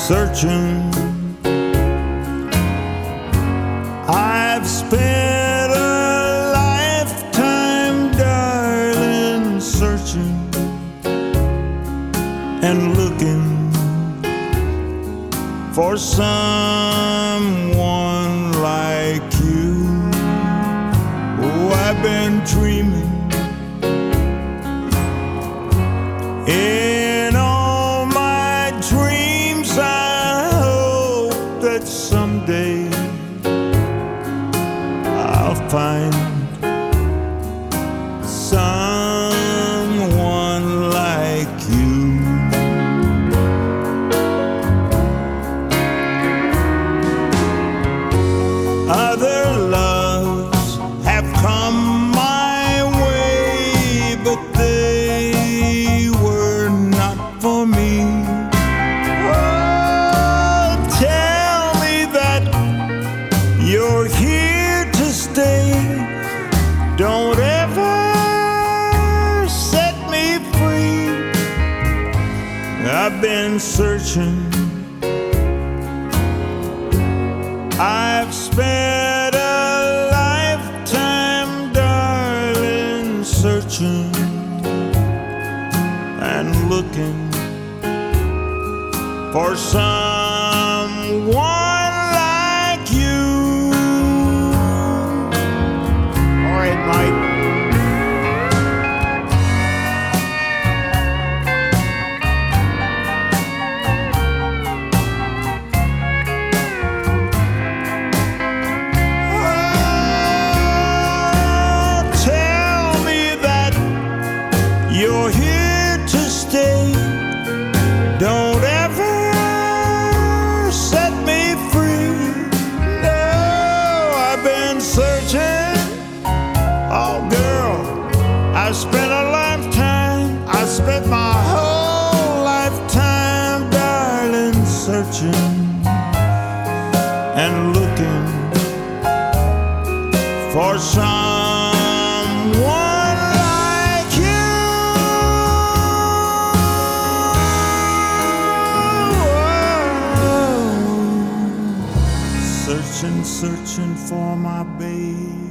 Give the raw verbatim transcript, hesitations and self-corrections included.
searching. I've spent a lifetime, darling, searching and looking for someone like you. Oh, I've been dreaming in all my dreams. I hope that someday I'll find someone like you. Other loves have come my way, but they were not for me. Oh, tell me that you're here to stay. Don't ever set me free. I've been searching. I've spent a lifetime, darling, searching and looking for someone like you. All right, Mike. You're here to stay. Don't ever set me free. No, I've been searching. Oh, girl, I spent a lifetime. I spent my whole lifetime, darling, searching and looking for someone. Searching, searching for my babe.